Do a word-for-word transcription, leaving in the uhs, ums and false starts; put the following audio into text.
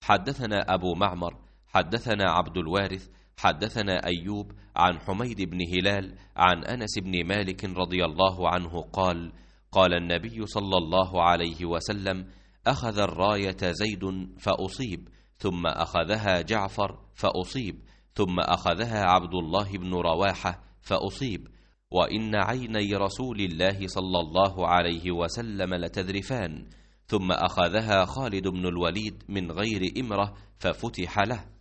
حدثنا أبو معمر حدثنا عبد الوارث حدثنا أيوب عن حميد بن هلال عن أنس بن مالك رضي الله عنه قال: قال النبي صلى الله عليه وسلم: أخذ الراية زيد فأصيب، ثم أخذها جعفر فأصيب، ثم أخذها عبد الله بن رواحة فأصيب، وإن عيني رسول الله صلى الله عليه وسلم لتذرفان، ثم أخذها خالد بن الوليد من غير إمرة ففتح له.